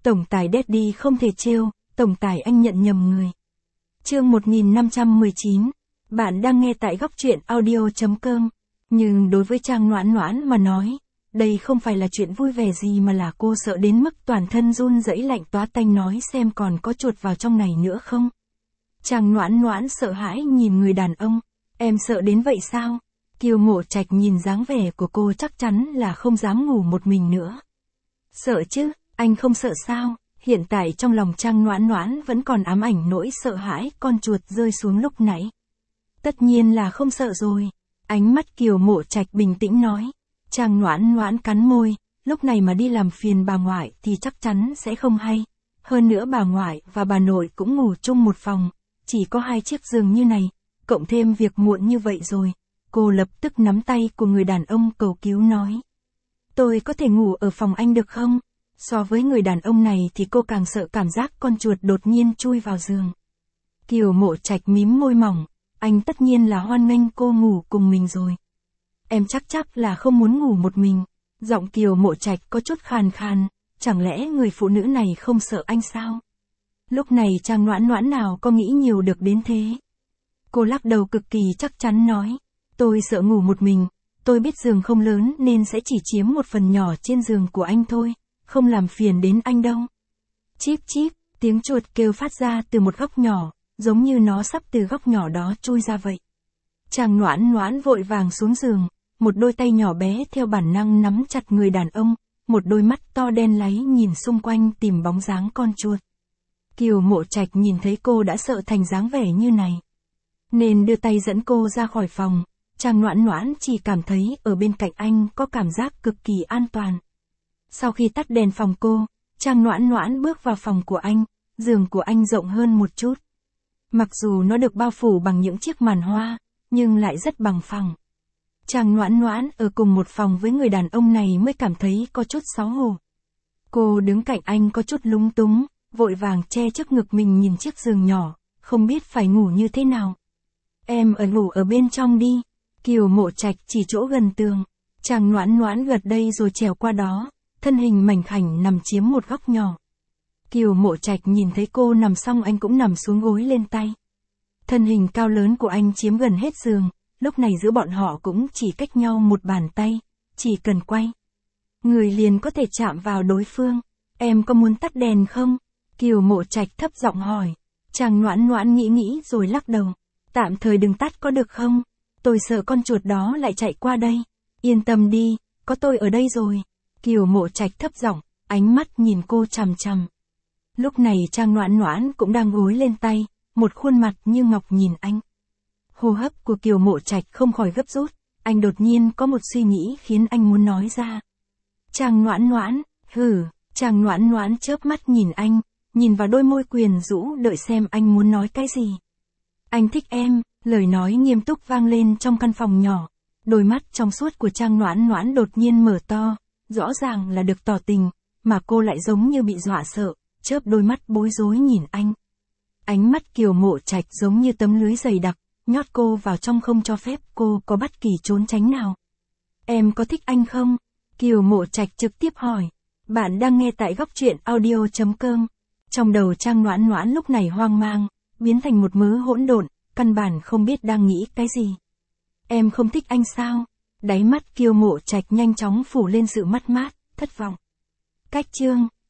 Tổng tài Daddy không thể trêu, tổng tài anh nhận nhầm người. Chương 1519. Bạn đang nghe tại góc truyện audio.com. Nhưng đối với Trang Noãn Noãn mà nói, đây không phải là chuyện vui vẻ gì mà là cô sợ đến mức toàn thân run rẩy lạnh toát tanh, nói xem còn có chuột vào trong này nữa không. Trang Noãn Noãn sợ hãi nhìn người đàn ông. Em sợ đến vậy sao? Kiều Mộ Trạch nhìn dáng vẻ của cô chắc chắn là không dám ngủ một mình nữa. Sợ chứ, anh không sợ sao? Hiện tại trong lòng Trang Noãn Noãn vẫn còn ám ảnh nỗi sợ hãi con chuột rơi xuống lúc nãy. Tất nhiên là không sợ rồi. Ánh mắt Kiều Mộ Trạch bình tĩnh nói. Trang Noãn Noãn cắn môi, lúc này mà đi làm phiền bà ngoại thì chắc chắn sẽ không hay. Hơn nữa bà ngoại và bà nội cũng ngủ chung một phòng, chỉ có 2 chiếc giường như này, cộng thêm việc muộn như vậy rồi. Cô lập tức nắm tay của người đàn ông cầu cứu nói. Tôi có thể ngủ ở phòng anh được không? So với người đàn ông này thì cô càng sợ cảm giác con chuột đột nhiên chui vào giường. Kiều Mộ Trạch mím môi mỏng, anh tất nhiên là hoan nghênh cô ngủ cùng mình rồi. Em chắc là không muốn ngủ một mình. Giọng Kiều Mộ Trạch có chút khàn khàn, chẳng lẽ người phụ nữ này không sợ anh sao? Lúc này Trang Noãn Noãn nào có nghĩ nhiều được đến thế. Cô lắc đầu cực kỳ chắc chắn nói. Tôi sợ ngủ một mình, tôi biết giường không lớn nên sẽ chỉ chiếm một phần nhỏ trên giường của anh thôi, không làm phiền đến anh đâu. Chíp chíp, tiếng chuột kêu phát ra từ một góc nhỏ, giống như nó sắp từ góc nhỏ đó chui ra vậy. Trang Noãn Noãn vội vàng xuống giường, một đôi tay nhỏ bé theo bản năng nắm chặt người đàn ông, một đôi mắt to đen láy nhìn xung quanh tìm bóng dáng con chuột. Kiều Mộ Trạch nhìn thấy cô đã sợ thành dáng vẻ như này, nên đưa tay dẫn cô ra khỏi phòng. Trang Noãn Noãn chỉ cảm thấy ở bên cạnh anh có cảm giác cực kỳ an toàn. Sau khi tắt đèn phòng cô, Trang Noãn Noãn bước vào phòng của anh, giường của anh rộng hơn một chút. Mặc dù nó được bao phủ bằng những chiếc màn hoa, nhưng lại rất bằng phẳng. Trang Noãn Noãn ở cùng một phòng với người đàn ông này mới cảm thấy có chút xấu hổ. Cô đứng cạnh anh có chút lúng túng, vội vàng che trước ngực mình nhìn chiếc giường nhỏ, không biết phải ngủ như thế nào. Em ngủ ở bên trong đi. Kiều Mộ Trạch chỉ chỗ gần tường. Trang Noãn Noãn gật đây rồi trèo qua đó, thân hình mảnh khảnh nằm chiếm một góc nhỏ. Kiều Mộ Trạch nhìn thấy cô nằm xong anh cũng nằm xuống gối lên tay. Thân hình cao lớn của anh chiếm gần hết giường, lúc này giữa bọn họ cũng chỉ cách nhau một bàn tay, chỉ cần quay người liền có thể chạm vào đối phương. Em có muốn tắt đèn không? Kiều Mộ Trạch thấp giọng hỏi. Trang Noãn Noãn nghĩ rồi lắc đầu. Tạm thời đừng tắt có được không? Tôi sợ con chuột đó lại chạy qua đây. Yên tâm đi, có tôi ở đây rồi. Kiều Mộ Trạch thấp giọng, ánh mắt nhìn cô chằm chằm. Lúc này Trang Noãn Noãn cũng đang gối lên tay, một khuôn mặt như ngọc nhìn anh. Hô hấp của Kiều Mộ Trạch không khỏi gấp rút, anh đột nhiên có một suy nghĩ khiến anh muốn nói ra. Trang Noãn Noãn, Trang Noãn Noãn chớp mắt nhìn anh, nhìn vào đôi môi quyến rũ đợi xem anh muốn nói cái gì. Anh thích em. Lời nói nghiêm túc vang lên trong căn phòng nhỏ. Đôi mắt trong suốt của Trang Noãn Noãn đột nhiên mở to, rõ ràng là được tỏ tình, mà cô lại giống như bị dọa sợ, chớp đôi mắt bối rối nhìn anh. Ánh mắt Kiều Mộ Trạch giống như tấm lưới dày đặc, nhốt cô vào trong không cho phép cô có bất kỳ trốn tránh nào. Em có thích anh không? Kiều Mộ Trạch trực tiếp hỏi. Bạn đang nghe tại góc truyện audio.com. Trong đầu Trang Noãn Noãn lúc này hoang mang, biến thành một mớ hỗn độn. Căn bản không biết đang nghĩ cái gì. Em không thích anh sao? Đáy mắt Kiều Mộ Trạch nhanh chóng phủ lên sự mất mát, thất vọng. Cách chương